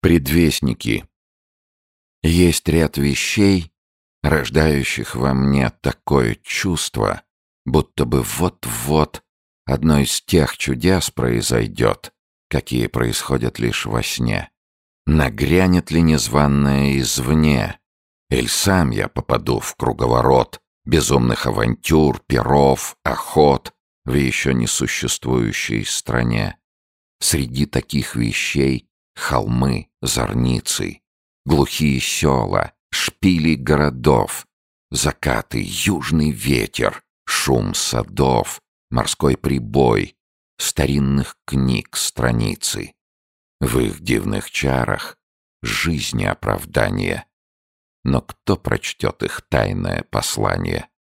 Предвестники. Есть ряд вещей, рождающих во мне такое чувство, будто бы вот-вот одно из тех чудес произойдет, какие происходят лишь во сне. Нагрянет ли незваное извне, или сам я попаду в круговорот безумных авантюр, пиров, охот в еще не существующей стране. Среди таких вещей холмы, зорницы, глухие села, шпили городов, закаты, южный ветер, шум садов, морской прибой, старинных книг страницы. В их дивных чарах жизни оправдание. Но кто прочтет их тайное послание?